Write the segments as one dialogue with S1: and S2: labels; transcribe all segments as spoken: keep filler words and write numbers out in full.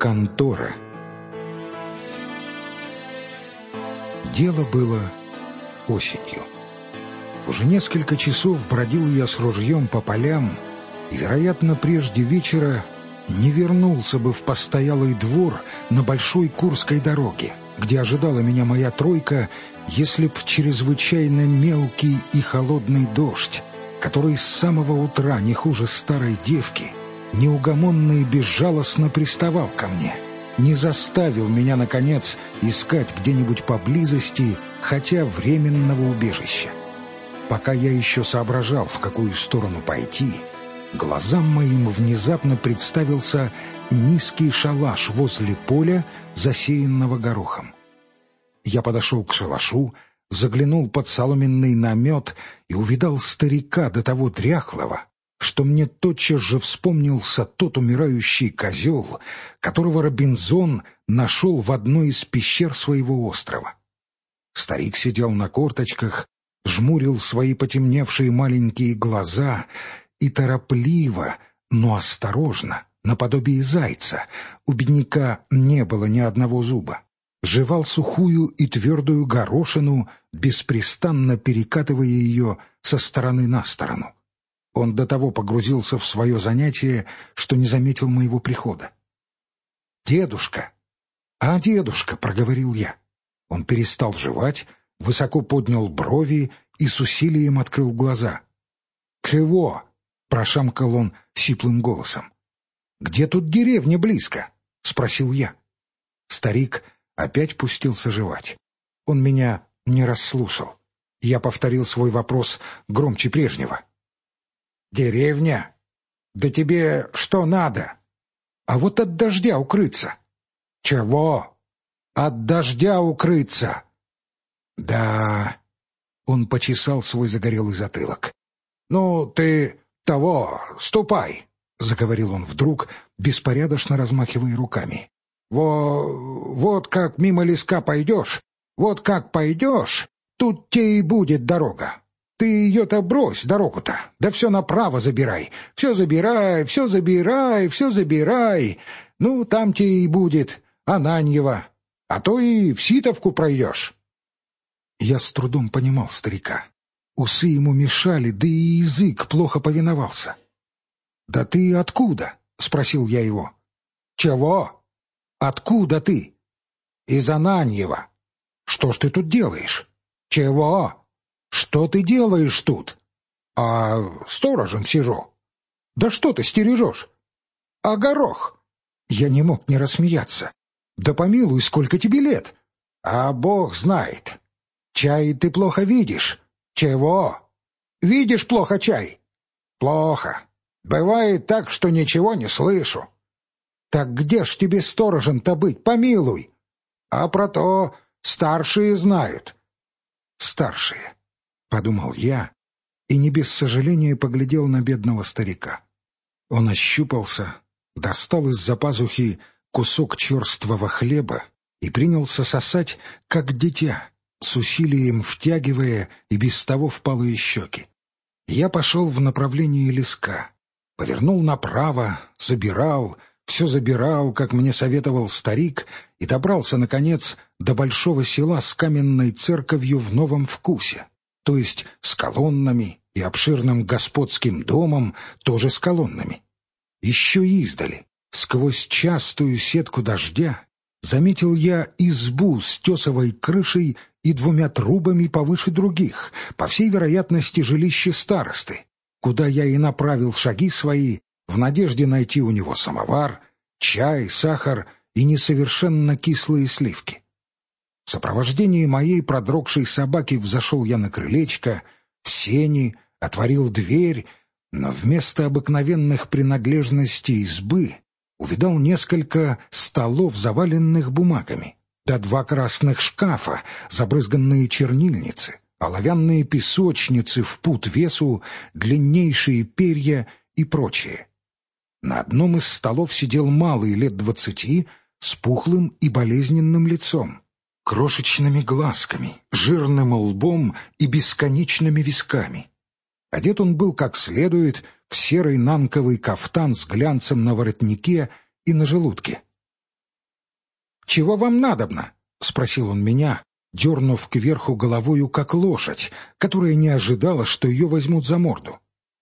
S1: Контора. Дело было осенью. Уже несколько часов бродил я с ружьем по полям, и, вероятно, прежде вечера не вернулся бы в постоялый двор на Большой Курской дороге, где ожидала меня моя тройка, если б чрезвычайно мелкий и холодный дождь, который с самого утра не хуже старой девки, неугомонно и безжалостно приставал ко мне, не заставил меня, наконец, искать где-нибудь поблизости хотя временного убежища. Пока я еще соображал, в какую сторону пойти, глазам моим внезапно представился низкий шалаш возле поля, засеянного горохом. Я подошел к шалашу, заглянул под соломенный намет и увидал старика до того дряхлого, что мне тотчас же вспомнился тот умирающий козел, которого Робинзон нашел в одной из пещер своего острова. Старик сидел на корточках, жмурил свои потемневшие маленькие глаза и торопливо, но осторожно, наподобие зайца, у бедняка не было ни одного зуба, жевал сухую и твердую горошину, беспрестанно перекатывая ее со стороны на сторону. Он до того погрузился в свое занятие, что не заметил моего прихода. «Дедушка! А, дедушка!» — проговорил я. Он перестал жевать, высоко поднял брови и с усилием открыл глаза. «Чего?» — прошамкал он сиплым голосом. «Где тут деревня близко?» — спросил я. Старик опять пустился жевать. Он меня не расслушал. Я повторил свой вопрос громче прежнего. «Деревня? Да тебе что надо?» «А вот от дождя укрыться». «Чего?» «От дождя укрыться». «Да...» — он почесал свой загорелый затылок. «Ну, ты того, ступай», — заговорил он вдруг, беспорядочно размахивая руками. «Во... вот как мимо леска пойдешь, вот как пойдешь, тут тебе и будет дорога. Ты ее-то брось, дорогу-то, да все направо забирай, все забирай, все забирай, все забирай. Ну, там тебе и будет Ананьево, а то и в Ситовку пройдешь». Я с трудом понимал старика. Усы ему мешали, да и язык плохо повиновался. «Да ты откуда?» — спросил я его. «Чего? Откуда ты?» «Из Ананьева». «Что ж ты тут делаешь?» «Чего? Что ты делаешь тут?» «А сторожем сижу». «Да что ты стережешь?» «А горох?» Я не мог не рассмеяться. «Да помилуй, сколько тебе лет?» «А Бог знает. Чай ты плохо видишь». «Чего? Видишь плохо чай?» «Плохо. Бывает так, что ничего не слышу». «Так где ж тебе сторожем-то быть, помилуй?» «А про то старшие знают». «Старшие», — подумал я, и не без сожаления поглядел на бедного старика. Он ощупался, достал из-за пазухи кусок черствого хлеба и принялся сосать, как дитя, с усилием втягивая и без того впалые щеки. Я пошел в направлении леска, повернул направо, забирал, все забирал, как мне советовал старик, и добрался, наконец, до большого села с каменной церковью в новом вкусе, то есть с колоннами и обширным господским домом, тоже с колоннами. Еще издали, сквозь частую сетку дождя, заметил я избу с тесовой крышей и двумя трубами повыше других, по всей вероятности жилище старосты, куда я и направил шаги свои в надежде найти у него самовар, чай, сахар и несовершенно кислые сливки. В сопровождении моей продрогшей собаки взошел я на крылечко, в сени, отворил дверь, но вместо обыкновенных принадлежностей избы увидал несколько столов, заваленных бумагами, да два красных шкафа, забрызганные чернильницы, оловянные песочницы в пуд весу, длиннейшие перья и прочее. На одном из столов сидел малый лет двадцати с пухлым и болезненным лицом, крошечными глазками, жирным лбом и бесконечными висками. Одет он был как следует в серый нанковый кафтан с глянцем на воротнике и на желудке. «Чего вам надобно?» — спросил он меня, дернув кверху головою, как лошадь, которая не ожидала, что ее возьмут за морду.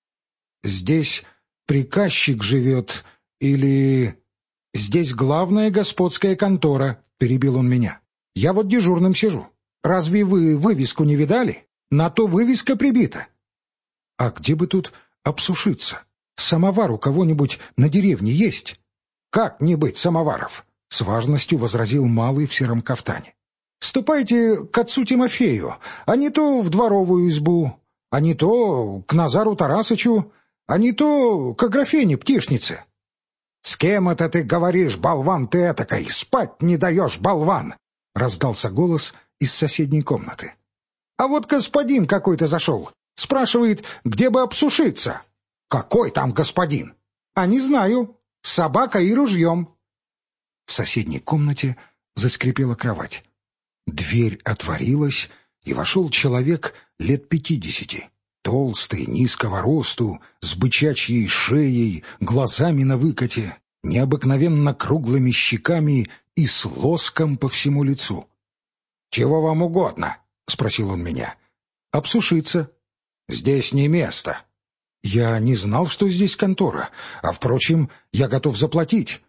S1: «Здесь приказчик живет или...» «Здесь главная господская контора», — перебил он меня. «Я вот дежурным сижу. Разве вы вывеску не видали? На то вывеска прибита». «А где бы тут обсушиться? Самовар у кого-нибудь на деревне есть?» «Как не быть самоваров?» — с важностью возразил малый в сером кафтане. «Ступайте к отцу Тимофею, а не то в дворовую избу, а не то к Назару Тарасычу, а не то к Аграфене Птишнице». «С кем это ты говоришь, болван ты этакой? Спать не даешь, болван!» — раздался голос из соседней комнаты. «А вот господин какой-то зашел. Спрашивает, где бы обсушиться». «Какой там господин?» «А не знаю. С собакой и ружьем». В соседней комнате заскрипела кровать. Дверь отворилась, и вошел человек лет пятидесяти. Толстый, низкого росту, с бычачьей шеей, глазами на выкате, необыкновенно круглыми щеками и с лоском по всему лицу. «Чего вам угодно?» — спросил он меня. «Обсушиться». «Здесь не место». «Я не знал, что здесь контора, а, впрочем, я готов заплатить».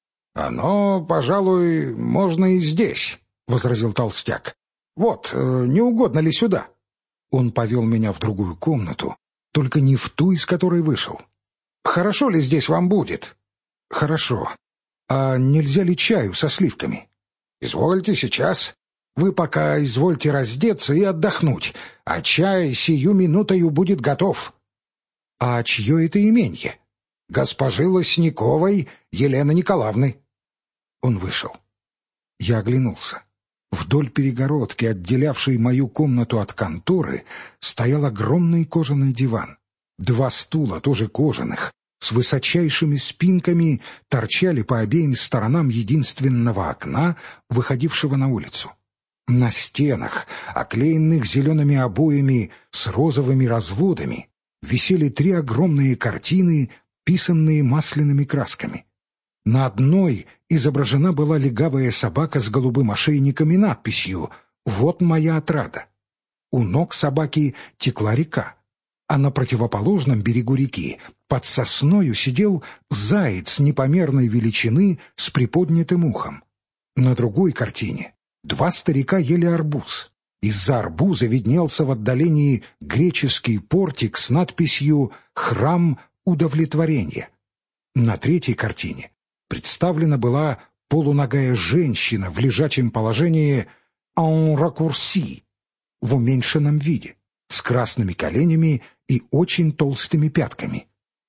S1: «Оно, пожалуй, можно и здесь», — возразил толстяк. «Вот, не угодно ли сюда?» Он повел меня в другую комнату, только не в ту, из которой вышел. «Хорошо ли здесь вам будет?» «Хорошо. А нельзя ли чаю со сливками?» «Извольте сейчас. Вы пока извольте раздеться и отдохнуть, а чай сию минутою будет готов». «А чье это именье?» «Госпожи Лосниковой Елены Николаевны». Он вышел. Я оглянулся. Вдоль перегородки, отделявшей мою комнату от конторы, стоял огромный кожаный диван. Два стула, тоже кожаных, с высочайшими спинками, торчали по обеим сторонам единственного окна, выходившего на улицу. На стенах, оклеенных зелеными обоями с розовыми разводами, висели три огромные картины, писанные масляными красками. На одной изображена была легавая собака с голубым ошейником и надписью «Вот моя отрада». У ног собаки текла река, а на противоположном берегу реки под сосною сидел заяц непомерной величины с приподнятым ухом. На другой картине два старика ели арбуз. Из-за арбуза виднелся в отдалении греческий портик с надписью «Храм удовлетворения». На третьей картине представлена была полуногая женщина в лежачем положении «en raccourci», в уменьшенном виде, с красными коленями и очень толстыми пятками.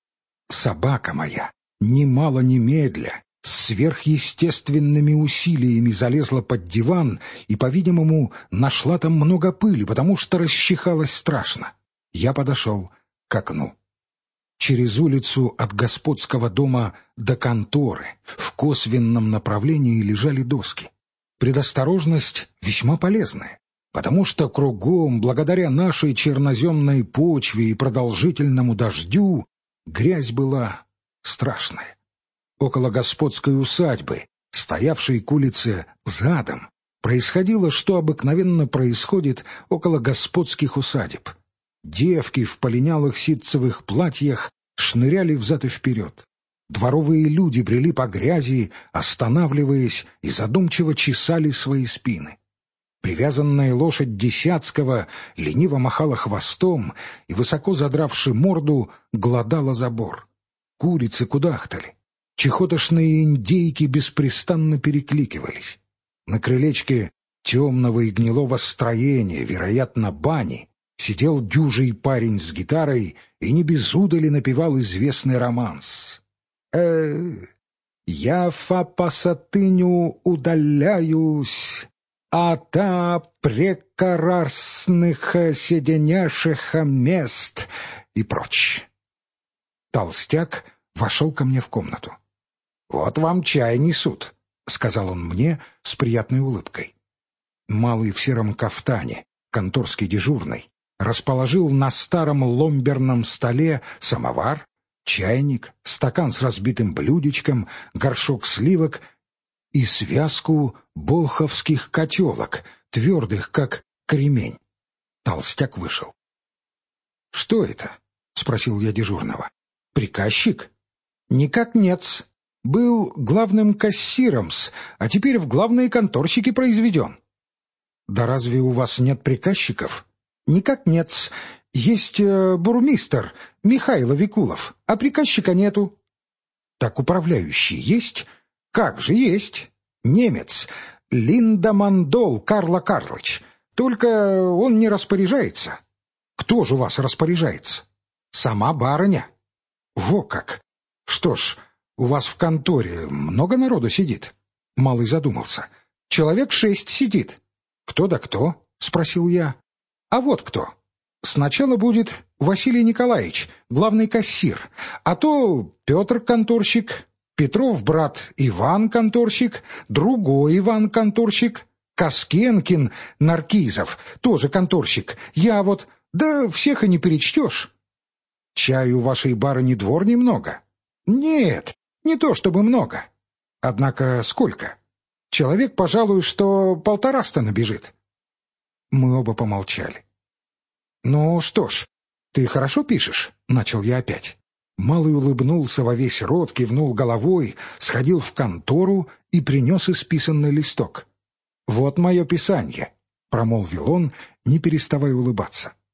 S1: Собака моя, немало немедля, с сверхъестественными усилиями залезла под диван и, по-видимому, нашла там много пыли, потому что расчихалась страшно. Я подошел к окну. Через улицу от господского дома до конторы в косвенном направлении лежали доски. Предосторожность весьма полезная, потому что кругом, благодаря нашей черноземной почве и продолжительному дождю, грязь была страшная. Около господской усадьбы, стоявшей к улице задом, происходило, что обыкновенно происходит около господских усадеб. Девки в полинялых ситцевых платьях шныряли взад и вперед. Дворовые люди брели по грязи, останавливаясь, и задумчиво чесали свои спины. Привязанная лошадь Десятского лениво махала хвостом и, высоко задравши морду, глодала забор. Курицы кудахтали. Чехотошные индейки беспрестанно перекликивались. На крылечке темного и гнилого строения, вероятно, бани, сидел дюжий парень с гитарой и не без удали напевал известный романс. «Э, я фа по сатыню удаляюсь, а та прекрасных седеняших мест» и прочь. Толстяк вошел ко мне в комнату. «Вот вам чай несут», — сказал он мне с приятной улыбкой. Малый в сером кафтане, конторский дежурный, расположил на старом ломберном столе самовар, чайник, стакан с разбитым блюдечком, горшок сливок и связку болховских котелок, твердых, как кремень. Толстяк вышел. — Что это? — спросил я дежурного. — Приказчик? — Никак нет-с. Был главным кассиром-с, а теперь в главные конторщики произведен. — Да разве у вас нет приказчиков? — Никак нет-с. Есть э, бурмистр Михайло Викулов, а приказчика нету. — Так управляющий есть? — Как же есть. Немец, Линдамандол Карло Карлыч. Только он не распоряжается. — Кто же у вас распоряжается? — Сама барыня. — Во как! Что ж, у вас в конторе много народу сидит? Малый задумался. — Человек шесть сидит. — Кто да кто? — спросил я. — А вот кто. Сначала будет Василий Николаевич, главный кассир, а то Петр конторщик, Петров брат Иван конторщик, другой Иван конторщик, Каскенкин Наркизов, тоже конторщик, я вот, да всех и не перечтешь. Чаю вашей барыни двор немного? Нет, не то чтобы много. Однако сколько? Человек, пожалуй, что полтораста набежит. Мы оба помолчали. «Ну что ж, ты хорошо пишешь?» — начал я опять. Малый улыбнулся во весь рот, кивнул головой, сходил в контору и принес исписанный листок. «Вот мое писанье», — промолвил он, не переставая улыбаться.